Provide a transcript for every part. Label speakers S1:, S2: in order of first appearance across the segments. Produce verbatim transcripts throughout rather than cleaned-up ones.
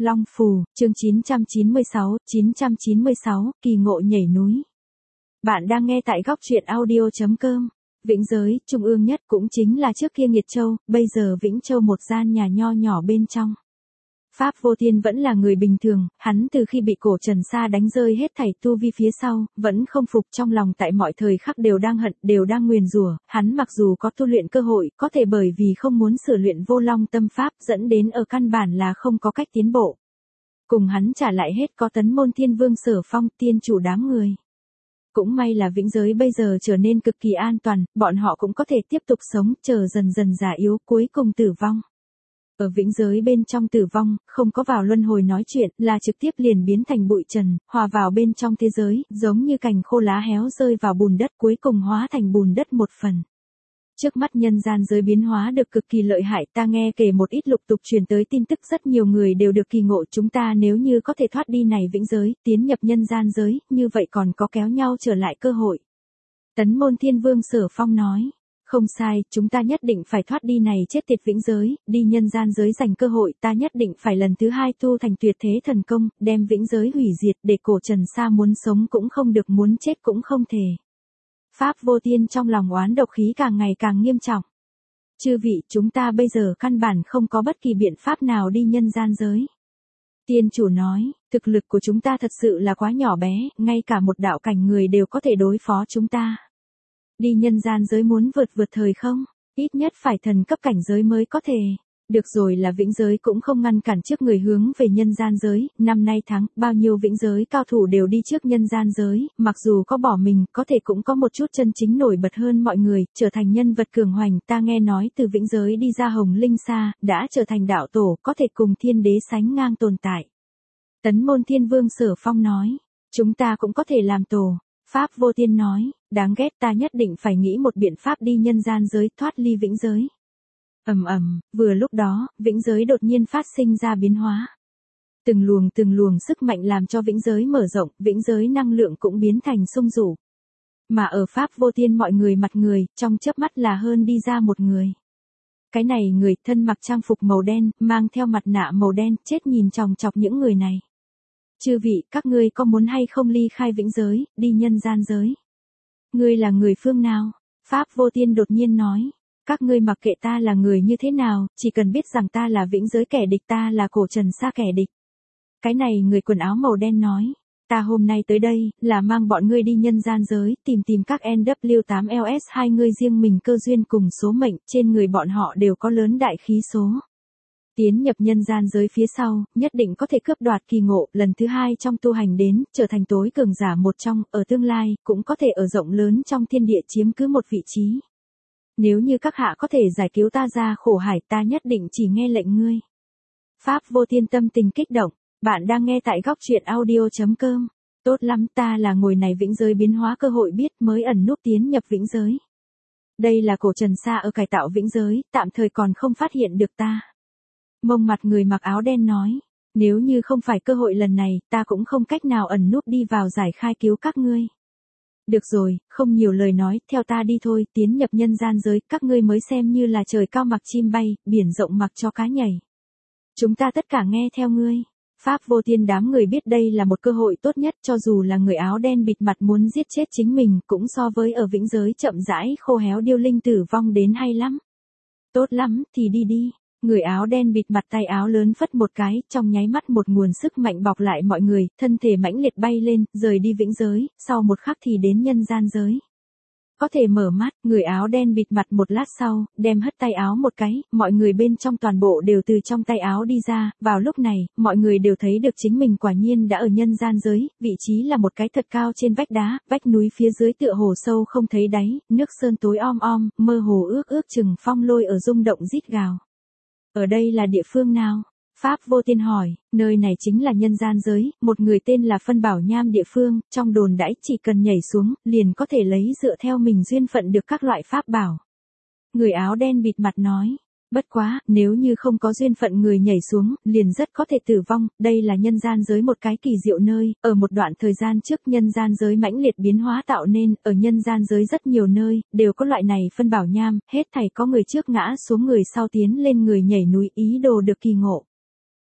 S1: Long Phù, chương chín trăm chín mươi sáu, chín trăm chín mươi sáu, kỳ ngộ nhảy núi. Bạn đang nghe tại góc truyện audio chấm com. Vĩnh Giới, trung ương nhất cũng chính là trước kia Nghiệt Châu, bây giờ Vĩnh Châu một gian nhà nho nhỏ bên trong. Pháp Vô Thiên vẫn là người bình thường, hắn từ khi bị cổ Trần Sa đánh rơi hết thảy tu vi phía sau, vẫn không phục, trong lòng tại mọi thời khắc đều đang hận, đều đang nguyền rủa. Hắn mặc dù có tu luyện cơ hội, có thể bởi vì không muốn sửa luyện Vô Long tâm pháp, dẫn đến ở căn bản là không có cách tiến bộ. Cùng hắn trả lại hết có Tấn Môn Thiên Vương Sở Phong, tiên chủ đám người. Cũng may là Vĩnh Giới bây giờ trở nên cực kỳ an toàn, bọn họ cũng có thể tiếp tục sống, chờ dần dần già yếu, cuối cùng tử vong. Ở Vĩnh Giới bên trong tử vong, không có vào luân hồi nói chuyện, là trực tiếp liền biến thành bụi trần, hòa vào bên trong thế giới, giống như cành khô lá héo rơi vào bùn đất, cuối cùng hóa thành bùn đất một phần. Trước mắt nhân gian giới biến hóa được cực kỳ lợi hại, ta nghe kể một ít lục tục truyền tới tin tức, rất nhiều người đều được kỳ ngộ, chúng ta nếu như có thể thoát đi này Vĩnh Giới, tiến nhập nhân gian giới, như vậy còn có kéo nhau trở lại cơ hội. Tấn Môn Thiên Vương Sở Phong nói. Không sai, chúng ta nhất định phải thoát đi này chết tiệt Vĩnh Giới, đi nhân gian giới giành cơ hội, ta nhất định phải lần thứ hai tu thành tuyệt thế thần công, đem Vĩnh Giới hủy diệt, để cổ Trần Sa muốn sống cũng không được, muốn chết cũng không thể. Pháp Vô Thiên trong lòng oán độc khí càng ngày càng nghiêm trọng. Chư vị, chúng ta bây giờ căn bản không có bất kỳ biện pháp nào đi nhân gian giới. Tiên chủ nói, thực lực của chúng ta thật sự là quá nhỏ bé, ngay cả một đạo cảnh người đều có thể đối phó chúng ta. Đi nhân gian giới muốn vượt vượt thời không, ít nhất phải thần cấp cảnh giới mới có thể. Được rồi, là Vĩnh Giới cũng không ngăn cản trước người hướng về nhân gian giới, năm nay tháng, bao nhiêu Vĩnh Giới cao thủ đều đi trước nhân gian giới, mặc dù có bỏ mình, có thể cũng có một chút chân chính nổi bật hơn mọi người, trở thành nhân vật cường hoành. Ta nghe nói từ Vĩnh Giới đi ra Hồng Linh Sa, đã trở thành đạo tổ, có thể cùng thiên đế sánh ngang tồn tại. Tấn Môn Thiên Vương Sở Phong nói, chúng ta cũng có thể làm tổ. Pháp Vô Thiên nói, đáng ghét, ta nhất định phải nghĩ một biện pháp đi nhân gian giới, thoát ly Vĩnh Giới. Ầm ầm, vừa lúc đó, Vĩnh Giới đột nhiên phát sinh ra biến hóa. Từng luồng từng luồng sức mạnh làm cho Vĩnh Giới mở rộng, Vĩnh Giới năng lượng cũng biến thành sung rủ. Mà ở Pháp Vô Thiên mọi người mặt người, trong chớp mắt là hơn đi ra một người. Cái này người thân mặc trang phục màu đen, mang theo mặt nạ màu đen, chết nhìn chòng chọc những người này. Chư vị, các ngươi có muốn hay không ly khai Vĩnh Giới, đi nhân gian giới? Ngươi là người phương nào? Pháp Vô Thiên đột nhiên nói. Các ngươi mặc kệ ta là người như thế nào, chỉ cần biết rằng ta là Vĩnh Giới kẻ địch, ta là cổ Trần Sa kẻ địch. Cái này người quần áo màu đen nói. Ta hôm nay tới đây, là mang bọn ngươi đi nhân gian giới, tìm tìm các N W tám L S hai ngươi riêng mình cơ duyên cùng số mệnh, trên người bọn họ đều có lớn đại khí số. Tiến nhập nhân gian giới phía sau, nhất định có thể cướp đoạt kỳ ngộ, lần thứ hai trong tu hành đến, trở thành tối cường giả một trong, ở tương lai, cũng có thể ở rộng lớn trong thiên địa chiếm cứ một vị trí. Nếu như các hạ có thể giải cứu ta ra khổ hải, ta nhất định chỉ nghe lệnh ngươi. Pháp Vô Thiên tâm tình kích động, bạn đang nghe tại góc truyện audio chấm com. Tốt lắm, ta là ngồi này Vĩnh Giới biến hóa cơ hội biết mới ẩn núp tiến nhập Vĩnh Giới. Đây là cổ Trần Sa ở cải tạo Vĩnh Giới, tạm thời còn không phát hiện được ta. Mông mặt người mặc áo đen nói, nếu như không phải cơ hội lần này, ta cũng không cách nào ẩn núp đi vào giải khai cứu các ngươi. Được rồi, không nhiều lời nói, theo ta đi thôi, tiến nhập nhân gian giới, các ngươi mới xem như là trời cao mặc chim bay, biển rộng mặc cho cá nhảy. Chúng ta tất cả nghe theo ngươi. Pháp Vô Thiên đám người biết đây là một cơ hội tốt nhất, cho dù là người áo đen bịt mặt muốn giết chết chính mình, cũng so với ở Vĩnh Giới chậm rãi khô héo điêu linh tử vong đến hay lắm. Tốt lắm, thì đi đi. Người áo đen bịt mặt tay áo lớn phất một cái, trong nháy mắt một nguồn sức mạnh bọc lại mọi người, thân thể mãnh liệt bay lên, rời đi Vĩnh Giới, sau một khắc thì đến nhân gian giới. Có thể mở mắt, người áo đen bịt mặt một lát sau, đem hất tay áo một cái, mọi người bên trong toàn bộ đều từ trong tay áo đi ra, vào lúc này, mọi người đều thấy được chính mình quả nhiên đã ở nhân gian giới, vị trí là một cái thật cao trên vách đá, vách núi phía dưới tựa hồ sâu không thấy đáy, nước sơn tối om om, mơ hồ ước ước chừng phong lôi ở rung động rít gào. Ở đây là địa phương nào? Pháp Vô Thiên hỏi, nơi này chính là nhân gian giới, một người tên là Phân Bảo Nham địa phương, trong đồn đãi chỉ cần nhảy xuống, liền có thể lấy dựa theo mình duyên phận được các loại pháp bảo. Người áo đen bịt mặt nói, bất quá, nếu như không có duyên phận người nhảy xuống, liền rất có thể tử vong, đây là nhân gian giới một cái kỳ diệu nơi, ở một đoạn thời gian trước nhân gian giới mãnh liệt biến hóa tạo nên, ở nhân gian giới rất nhiều nơi, đều có loại này Phân Bảo Nham, hết thảy có người trước ngã xuống người sau tiến lên người nhảy núi ý đồ được kỳ ngộ.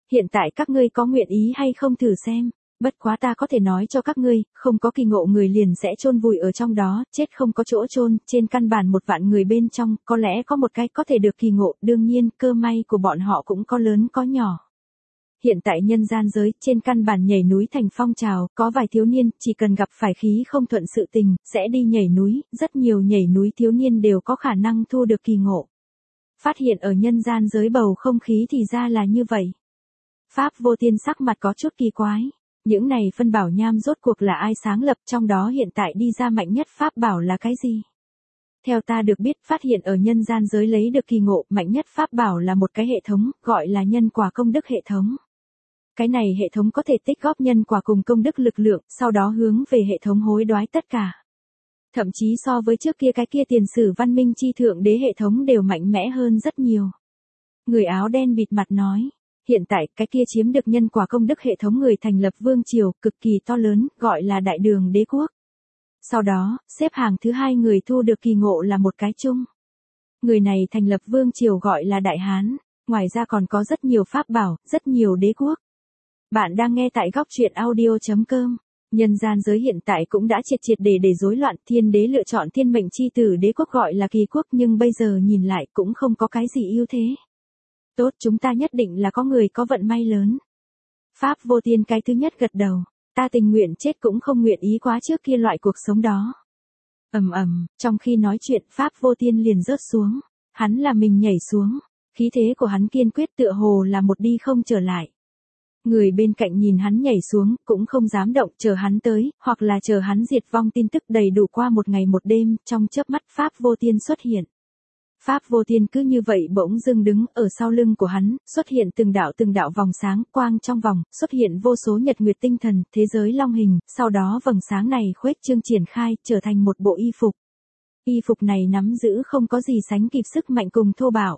S1: Hiện tại các ngươi có nguyện ý hay không thử xem, bất quá ta có thể nói cho các ngươi, không có kỳ ngộ người liền sẽ chôn vùi ở trong đó, chết không có chỗ chôn, trên căn bản một vạn người bên trong, có lẽ có một cái có thể được kỳ ngộ, đương nhiên, cơ may của bọn họ cũng có lớn có nhỏ. Hiện tại nhân gian giới, trên căn bản nhảy núi thành phong trào, có vài thiếu niên, chỉ cần gặp phải khí không thuận sự tình, sẽ đi nhảy núi, rất nhiều nhảy núi thiếu niên đều có khả năng thu được kỳ ngộ. Phát hiện ở nhân gian giới bầu không khí thì ra là như vậy. Pháp Vô Tiên sắc mặt có chút kỳ quái. Những này phân bảo nham rốt cuộc là ai sáng lập, trong đó hiện tại đi ra mạnh nhất pháp bảo là cái gì? Theo ta được biết, phát hiện ở nhân gian giới lấy được kỳ ngộ, mạnh nhất pháp bảo là một cái hệ thống, gọi là nhân quả công đức hệ thống. Cái này hệ thống có thể tích góp nhân quả cùng công đức lực lượng, sau đó hướng về hệ thống hối đoái tất cả. Thậm chí so với trước kia cái kia tiền sử văn minh chi thượng đế hệ thống đều mạnh mẽ hơn rất nhiều. Người áo đen bịt mặt nói. Hiện tại, cái kia chiếm được nhân quả công đức hệ thống người thành lập vương triều, cực kỳ to lớn, gọi là đại đường đế quốc. Sau đó, xếp hàng thứ hai người thu được kỳ ngộ là một cái chung. Người này thành lập vương triều gọi là Đại Hán, ngoài ra còn có rất nhiều pháp bảo, rất nhiều đế quốc. Bạn đang nghe tại góc truyện audio chấm com. Nhân gian giới hiện tại cũng đã triệt triệt để để rối loạn, thiên đế lựa chọn thiên mệnh chi tử đế quốc gọi là kỳ quốc nhưng bây giờ nhìn lại cũng không có cái gì ưu thế. Tốt, chúng ta nhất định là có người có vận may lớn. Pháp Vô Tiên cái thứ nhất gật đầu, ta tình nguyện chết cũng không nguyện ý quá trước kia loại cuộc sống đó. Ầm ầm, trong khi nói chuyện Pháp Vô Tiên liền rớt xuống, hắn là mình nhảy xuống, khí thế của hắn kiên quyết tựa hồ là một đi không trở lại. Người bên cạnh nhìn hắn nhảy xuống, cũng không dám động, chờ hắn tới, hoặc là chờ hắn diệt vong tin tức đầy đủ qua một ngày một đêm, trong chớp mắt Pháp Vô Tiên xuất hiện. Pháp Vô Tiên cứ như vậy bỗng dưng đứng ở sau lưng của hắn, xuất hiện từng đạo từng đạo vòng sáng, quang trong vòng, xuất hiện vô số nhật nguyệt tinh thần, thế giới long hình, sau đó vầng sáng này khuếch trương triển khai, trở thành một bộ y phục. Y phục này nắm giữ không có gì sánh kịp sức mạnh cùng thô bạo.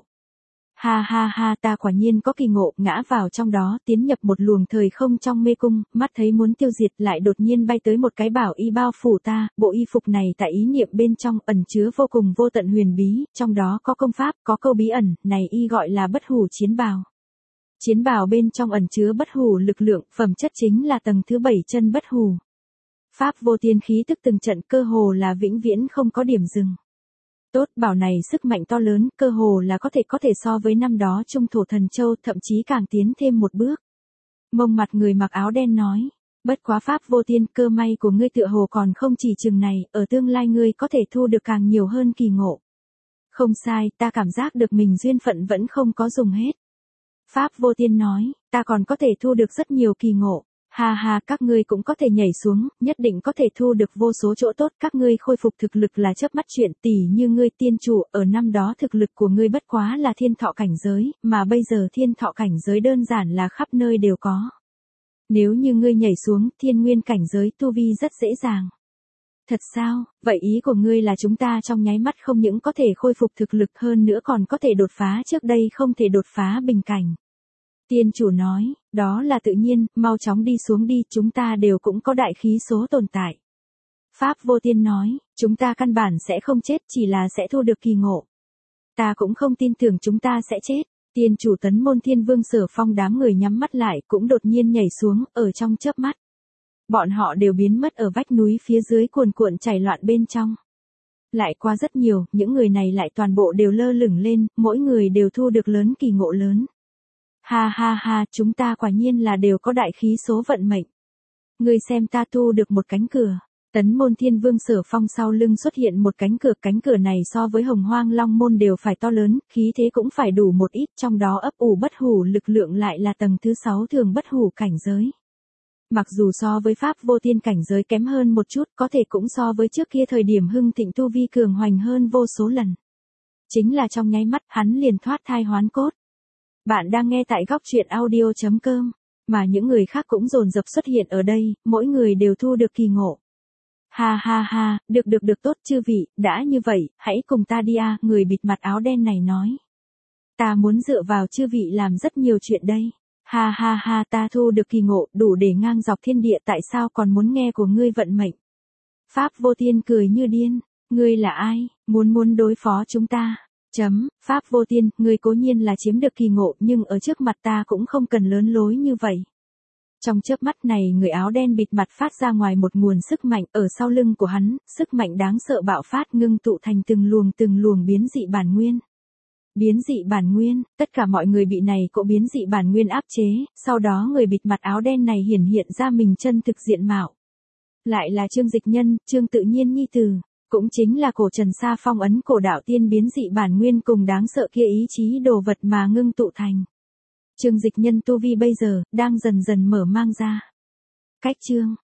S1: Ha ha ha, ta quả nhiên có kỳ ngộ, ngã vào trong đó, tiến nhập một luồng thời không trong mê cung, mắt thấy muốn tiêu diệt lại đột nhiên bay tới một cái bảo y bao phủ ta, bộ y phục này tại ý niệm bên trong ẩn chứa vô cùng vô tận huyền bí, trong đó có công pháp, có câu bí ẩn, này y gọi là bất hủ chiến bào. Chiến bào bên trong ẩn chứa bất hủ lực lượng, phẩm chất chính là tầng thứ bảy chân bất hủ. Pháp Vô Tiên khí tức từng trận cơ hồ là vĩnh viễn không có điểm dừng. Tốt, bảo này sức mạnh to lớn, cơ hồ là có thể có thể so với năm đó Trung Thổ Thần Châu, thậm chí càng tiến thêm một bước. Mông mặt người mặc áo đen nói, bất quá Pháp Vô Tiên, cơ may của ngươi tựa hồ còn không chỉ chừng này, ở tương lai ngươi có thể thu được càng nhiều hơn kỳ ngộ. Không sai, ta cảm giác được mình duyên phận vẫn không có dùng hết. Pháp Vô Tiên nói, ta còn có thể thu được rất nhiều kỳ ngộ. Ha ha, các ngươi cũng có thể nhảy xuống, nhất định có thể thu được vô số chỗ tốt, các ngươi khôi phục thực lực là chớp mắt chuyện, tỷ như ngươi tiên chủ, ở năm đó thực lực của ngươi bất quá là thiên thọ cảnh giới, mà bây giờ thiên thọ cảnh giới đơn giản là khắp nơi đều có. Nếu như ngươi nhảy xuống, thiên nguyên cảnh giới tu vi rất dễ dàng. Thật sao, vậy ý của ngươi là chúng ta trong nháy mắt không những có thể khôi phục thực lực hơn nữa còn có thể đột phá trước đây không thể đột phá bình cảnh. Tiên chủ nói, đó là tự nhiên, mau chóng đi xuống đi, chúng ta đều cũng có đại khí số tồn tại. Pháp Vô Tiên nói, chúng ta căn bản sẽ không chết, chỉ là sẽ thu được kỳ ngộ. Ta cũng không tin tưởng chúng ta sẽ chết. Tiên chủ Tấn Môn Thiên Vương Sở Phong đám người nhắm mắt lại, cũng đột nhiên nhảy xuống, ở trong chớp mắt. Bọn họ đều biến mất ở vách núi phía dưới cuồn cuộn chảy loạn bên trong. Lại qua rất nhiều, những người này lại toàn bộ đều lơ lửng lên, mỗi người đều thu được lớn kỳ ngộ lớn. Ha ha ha, chúng ta quả nhiên là đều có đại khí số vận mệnh. Ngươi xem ta thu được một cánh cửa. Tấn Môn Thiên Vương Sở Phong sau lưng xuất hiện một cánh cửa, cánh cửa này so với Hồng Hoang Long Môn đều phải to lớn, khí thế cũng phải đủ một ít, trong đó ấp ủ bất hủ lực lượng lại là tầng thứ sáu thường bất hủ cảnh giới. Mặc dù so với Pháp Vô Tiên cảnh giới kém hơn một chút, có thể cũng so với trước kia thời điểm hưng thịnh tu vi cường hoành hơn vô số lần. Chính là trong nháy mắt, hắn liền thoát thai hoán cốt. Bạn đang nghe tại góc truyện audio chấm com, mà những người khác cũng dồn dập xuất hiện ở đây, mỗi người đều thu được kỳ ngộ. Ha ha ha, được được được tốt chư vị, đã như vậy, hãy cùng ta đi à, người bịt mặt áo đen này nói. Ta muốn dựa vào chư vị làm rất nhiều chuyện đây. Ha ha ha, ta thu được kỳ ngộ, đủ để ngang dọc thiên địa, tại sao còn muốn nghe của ngươi vận mệnh. Pháp Vô Tiên cười như điên, ngươi là ai, muốn muốn đối phó chúng ta. Chấm, Pháp vô tiên, ngươi cố nhiên là chiếm được kỳ ngộ nhưng ở trước mặt ta cũng không cần lớn lối như vậy. Trong chớp mắt này người áo đen bịt mặt phát ra ngoài một nguồn sức mạnh ở sau lưng của hắn, sức mạnh đáng sợ bạo phát ngưng tụ thành từng luồng từng luồng biến dị bản nguyên. Biến dị bản nguyên, tất cả mọi người bị này cỗ biến dị bản nguyên áp chế, sau đó người bịt mặt áo đen này hiển hiện ra mình chân thực diện mạo. Lại là Trương Dịch Nhân, Trương Tự Nhiên nhi tử, cũng chính là cổ Trần Sa phong ấn cổ đạo tiên biến dị bản nguyên cùng đáng sợ kia ý chí đồ vật mà ngưng tụ thành. Trương Dịch Nhân tu vi bây giờ, đang dần dần mở mang ra. Cách chương